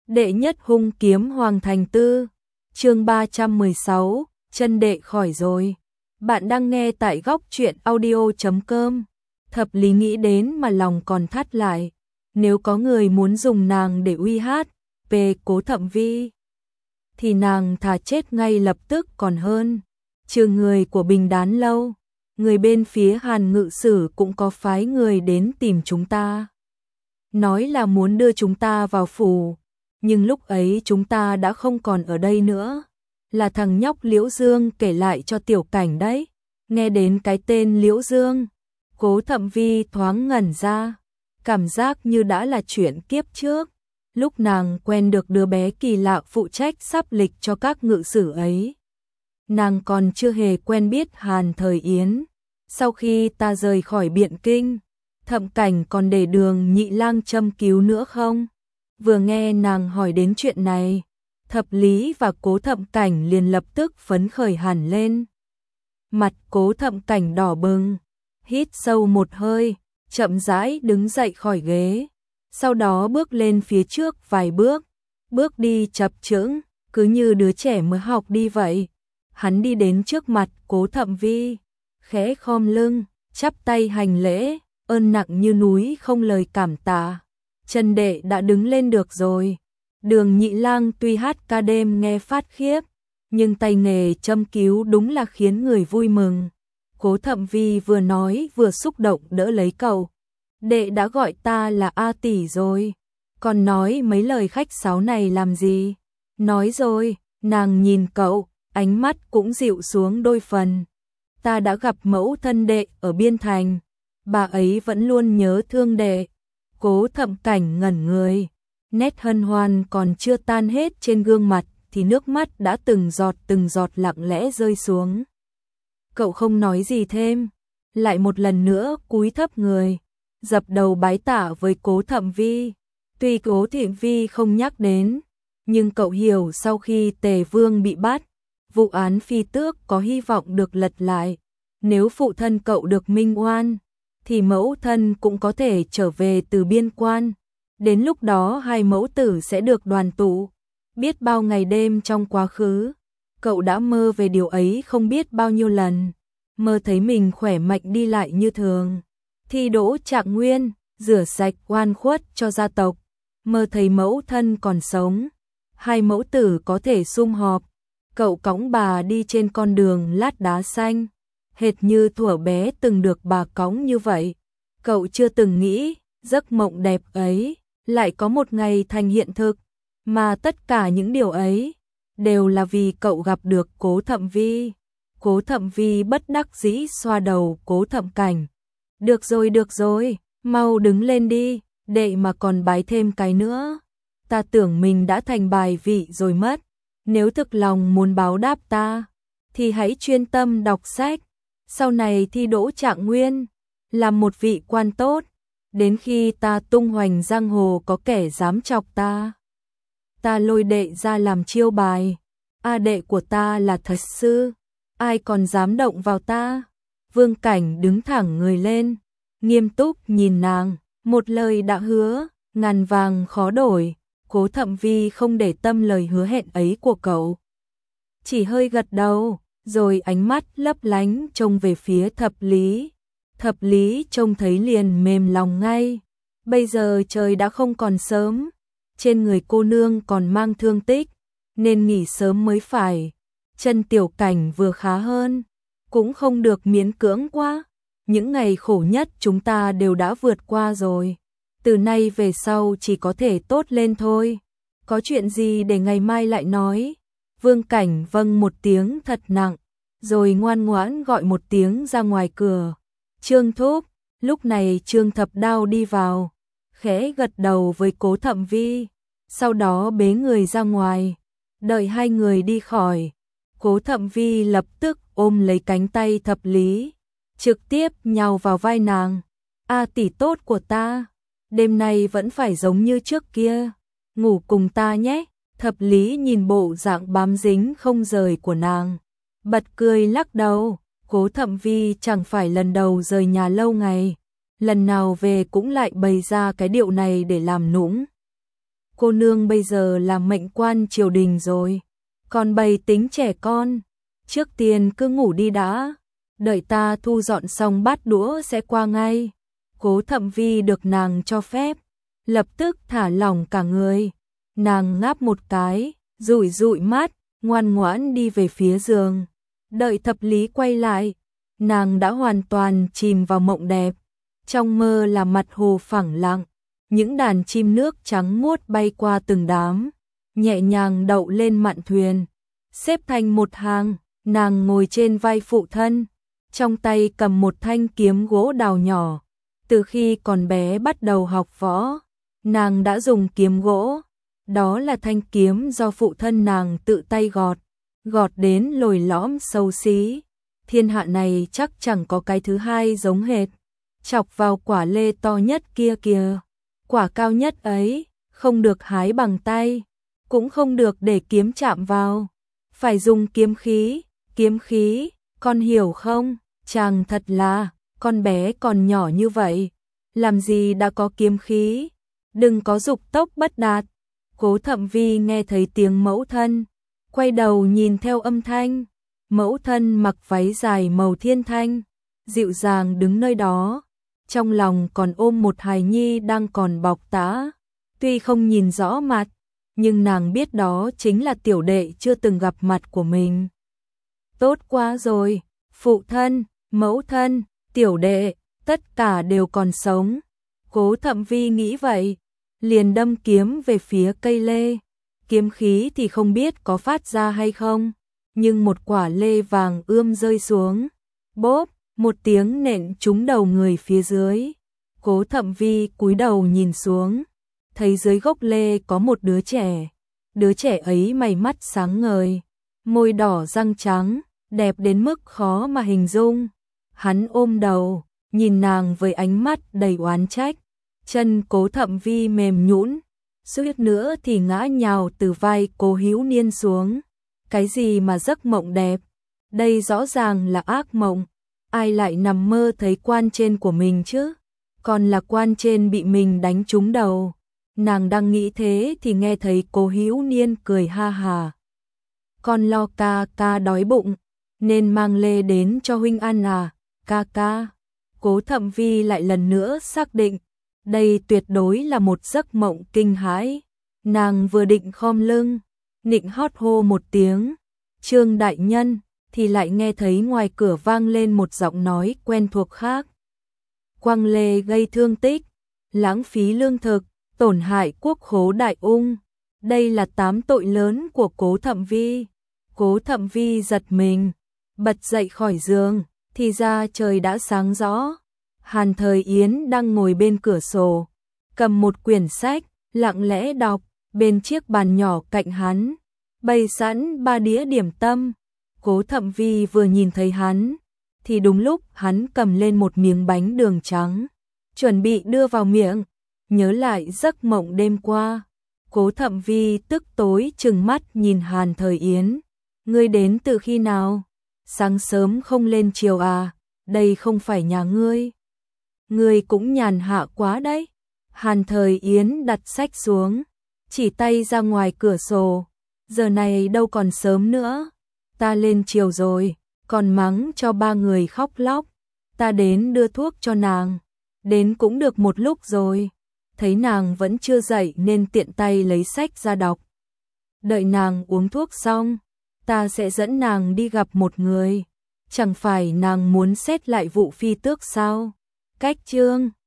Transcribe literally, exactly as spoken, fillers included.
Đệ nhất hung kiếm Hoàng Thành Tư, chương ba trăm mười sáu, chân đệ khỏi rồi. Bạn đang nghe tại góc truyện audio chấm com. Thập Lý nghĩ đến mà lòng còn thắt lại. Nếu có người muốn dùng nàng để uy hát về Cố Thậm Vi, thì nàng thà chết ngay lập tức còn hơn. Trừ người của Bình Đán Lâu, người bên phía Hàn Ngự Sử cũng có phái người đến tìm chúng ta. Nói là muốn đưa chúng ta vào phủ, nhưng lúc ấy chúng ta đã không còn ở đây nữa. Là thằng nhóc Liễu Dương kể lại cho Tiểu Cảnh đấy. Nghe đến cái tên Liễu Dương, Cố Thậm Vi thoáng ngẩn ra, cảm giác như đã là chuyện kiếp trước. Lúc nàng quen được đứa bé kỳ lạ phụ trách sắp lịch cho các ngự sử ấy, nàng còn chưa hề quen biết Hàn Thời Yến. Sau khi ta rời khỏi Biện Kinh, Thậm Cảnh còn để Đường Nhị Lang châm cứu nữa không? Vừa nghe nàng hỏi đến chuyện này, Thập Lý và Cố Thậm Cảnh liền lập tức phấn khởi hẳn lên. Mặt Cố Thậm Cảnh đỏ bừng, hít sâu một hơi, chậm rãi đứng dậy khỏi ghế, sau đó bước lên phía trước vài bước, bước đi chập chững, cứ như đứa trẻ mới học đi vậy. Hắn đi đến trước mặt Cố Thậm Vi, khẽ khom lưng, chắp tay hành lễ, ơn nặng như núi không lời cảm tạ. Chân đệ đã đứng lên được rồi. Đường Nhị Lang tuy hát ca đêm nghe phát khiếp, nhưng tay nghề châm cứu đúng là khiến người vui mừng. Cố Thậm Vi vừa nói vừa xúc động đỡ lấy cậu. Đệ đã gọi ta là A tỷ rồi, còn nói mấy lời khách sáo này làm gì? Nói rồi. Nàng nhìn cậu, ánh mắt cũng dịu xuống đôi phần. Ta đã gặp mẫu thân đệ ở Biên Thành, bà ấy vẫn luôn nhớ thương đệ. Cố Thậm Cảnh ngẩn người, nét hân hoan còn chưa tan hết trên gương mặt thì nước mắt đã từng giọt từng giọt lặng lẽ rơi xuống. Cậu không nói gì thêm, lại một lần nữa cúi thấp người, dập đầu bái tạ với Cố Thậm Vi. Tuy Cố Thậm Vi không nhắc đến, nhưng cậu hiểu sau khi Tề Vương bị bắt, vụ án Phi Tước có hy vọng được lật lại. Nếu phụ thân cậu được minh oan, thì mẫu thân cũng có thể trở về từ biên quan. Đến lúc đó hai mẫu tử sẽ được đoàn tụ. Biết bao ngày đêm trong quá khứ, cậu đã mơ về điều ấy không biết bao nhiêu lần. Mơ thấy mình khỏe mạnh đi lại như thường, thi đỗ trạng nguyên, rửa sạch oan khuất cho gia tộc. Mơ thấy mẫu thân còn sống, hai mẫu tử có thể sum họp. Cậu cõng bà đi trên con đường lát đá xanh, hệt như thuở bé từng được bà cõng như vậy. Cậu chưa từng nghĩ, giấc mộng đẹp ấy lại có một ngày thành hiện thực, mà tất cả những điều ấy đều là vì cậu gặp được Cố Thậm Vi. Cố Thậm Vi bất đắc dĩ xoa đầu Cố Thậm Cảnh. Được rồi, được rồi, mau đứng lên đi, đệ mà còn bái thêm cái nữa. Ta tưởng mình đã thành bài vị rồi mất. Nếu thực lòng muốn báo đáp ta, thì hãy chuyên tâm đọc sách, sau này thi đỗ trạng nguyên, làm một vị quan tốt. Đến khi ta tung hoành giang hồ có kẻ dám chọc ta, ta lôi đệ ra làm chiêu bài. A đệ của ta là thật sư, ai còn dám động vào ta? Vương Cảnh đứng thẳng người lên, nghiêm túc nhìn nàng, một lời đã hứa, ngàn vàng khó đổi. Cố Thậm Vi không để tâm lời hứa hẹn ấy của cậu, chỉ hơi gật đầu, rồi ánh mắt lấp lánh trông về phía Thập Lý. Thập Lý trông thấy liền mềm lòng ngay. Bây giờ trời đã không còn sớm, trên người cô nương còn mang thương tích, nên nghỉ sớm mới phải. Chân Tiểu Cảnh vừa khá hơn, cũng không được miễn cưỡng quá. Những ngày khổ nhất chúng ta đều đã vượt qua rồi, từ nay về sau chỉ có thể tốt lên thôi. Có chuyện gì để ngày mai lại nói. Vương Cảnh vâng một tiếng thật nặng, rồi ngoan ngoãn gọi một tiếng ra ngoài cửa. Trương thúc. Lúc này Trương Thập Đao đi vào, khẽ gật đầu với Cố Thậm Vi, sau đó bế người ra ngoài. Đợi hai người đi khỏi, Cố Thậm Vi lập tức ôm lấy cánh tay Thập Lý, trực tiếp nhào vào vai nàng. A tỷ tốt của ta, đêm nay vẫn phải giống như trước kia, ngủ cùng ta nhé. Thập Lý nhìn bộ dạng bám dính không rời của nàng, bật cười lắc đầu. Cố Thậm Vi chẳng phải lần đầu rời nhà lâu ngày, lần nào về cũng lại bày ra cái điệu này để làm nũng. cô nương bây giờ là mệnh quan triều đình rồi, còn bày tính trẻ con, trước tiên cứ ngủ đi đã, đợi ta thu dọn xong bát đũa sẽ qua ngay. Cố Thậm Vi được nàng cho phép, lập tức thả lỏng cả người, nàng ngáp một cái, dụi dụi mắt, ngoan ngoãn đi về phía giường. Đợi Thập Lý quay lại, nàng đã hoàn toàn chìm vào mộng đẹp, trong mơ là mặt hồ phẳng lặng, những đàn chim nước trắng muốt bay qua từng đám, nhẹ nhàng đậu lên mạn thuyền, xếp thành một hàng, nàng ngồi trên vai phụ thân, trong tay cầm một thanh kiếm gỗ đào nhỏ. Từ khi còn bé bắt đầu học võ, nàng đã dùng kiếm gỗ, đó là thanh kiếm do phụ thân nàng tự tay gọt, gọt đến lồi lõm xấu xí. Thiên hạ này chắc chẳng có cái thứ hai giống hệt. Chọc vào quả lê to nhất kia kìa, quả cao nhất ấy, không được hái bằng tay, cũng không được để kiếm chạm vào, phải dùng kiếm khí, kiếm khí, con hiểu không? Chàng thật là, con bé còn nhỏ như vậy, làm gì đã có kiếm khí, đừng có dục tốc bất đạt. Cố Thậm Vi nghe thấy tiếng mẫu thân, quay đầu nhìn theo âm thanh, mẫu thân mặc váy dài màu thiên thanh, dịu dàng đứng nơi đó, trong lòng còn ôm một hài nhi đang còn bọc tã, tuy không nhìn rõ mặt, nhưng nàng biết đó chính là tiểu đệ chưa từng gặp mặt của mình. Tốt quá rồi, phụ thân, mẫu thân, tiểu đệ, tất cả đều còn sống. Cố Thậm Vi nghĩ vậy, liền đâm kiếm về phía cây lê. Kiếm khí thì không biết có phát ra hay không, nhưng một quả lê vàng ươm rơi xuống, bốp, một tiếng nện trúng đầu người phía dưới. Cố Thậm Vi cúi đầu nhìn xuống, thấy dưới gốc lê có một đứa trẻ. Đứa trẻ ấy mày mắt sáng ngời, môi đỏ răng trắng, đẹp đến mức khó mà hình dung. Hắn ôm đầu, nhìn nàng với ánh mắt đầy oán trách. Chân Cố Thậm Vi mềm nhũn, suýt nữa thì ngã nhào từ vai Cố Hữu Niên xuống. Cái gì mà giấc mộng đẹp, đây rõ ràng là ác mộng. Ai lại nằm mơ thấy quan trên của mình chứ? Còn là quan trên bị mình đánh trúng đầu. Nàng đang nghĩ thế thì nghe thấy Cố Hữu Niên cười ha hà. Con lo ca ca đói bụng, nên mang lê đến cho huynh ăn à, ca ca. Cố Thậm Vi lại lần nữa xác định, đây tuyệt đối là một giấc mộng kinh hãi. Nàng vừa định khom lưng, nịnh hót hô một tiếng, Trương đại nhân, thì lại nghe thấy ngoài cửa vang lên một giọng nói quen thuộc khác. Quăng lê gây thương tích, lãng phí lương thực, tổn hại quốc khố đại ung. Đây là tám tội lớn của Cố Thậm Vi. Cố Thậm Vi giật mình, bật dậy khỏi giường, thì ra trời đã sáng rõ. Hàn Thời Yến đang ngồi bên cửa sổ, cầm một quyển sách, lặng lẽ đọc, bên chiếc bàn nhỏ cạnh hắn, bày sẵn ba đĩa điểm tâm. Cố Thậm Vi vừa nhìn thấy hắn, thì đúng lúc hắn cầm lên một miếng bánh đường trắng, chuẩn bị đưa vào miệng, nhớ lại giấc mộng đêm qua. Cố Thậm Vi tức tối trừng mắt nhìn Hàn Thời Yến, ngươi đến từ khi nào? Sáng sớm không lên chiều à, đây không phải nhà ngươi. Ngươi cũng nhàn hạ quá đấy. Hàn Thời Yến đặt sách xuống, chỉ tay ra ngoài cửa sổ, giờ này đâu còn sớm nữa, ta lên chiều rồi, còn mắng cho ba người khóc lóc, ta đến đưa thuốc cho nàng, đến cũng được một lúc rồi, thấy nàng vẫn chưa dậy nên tiện tay lấy sách ra đọc. Đợi nàng uống thuốc xong, ta sẽ dẫn nàng đi gặp một người, chẳng phải nàng muốn xét lại vụ phi tước sao? Cách chương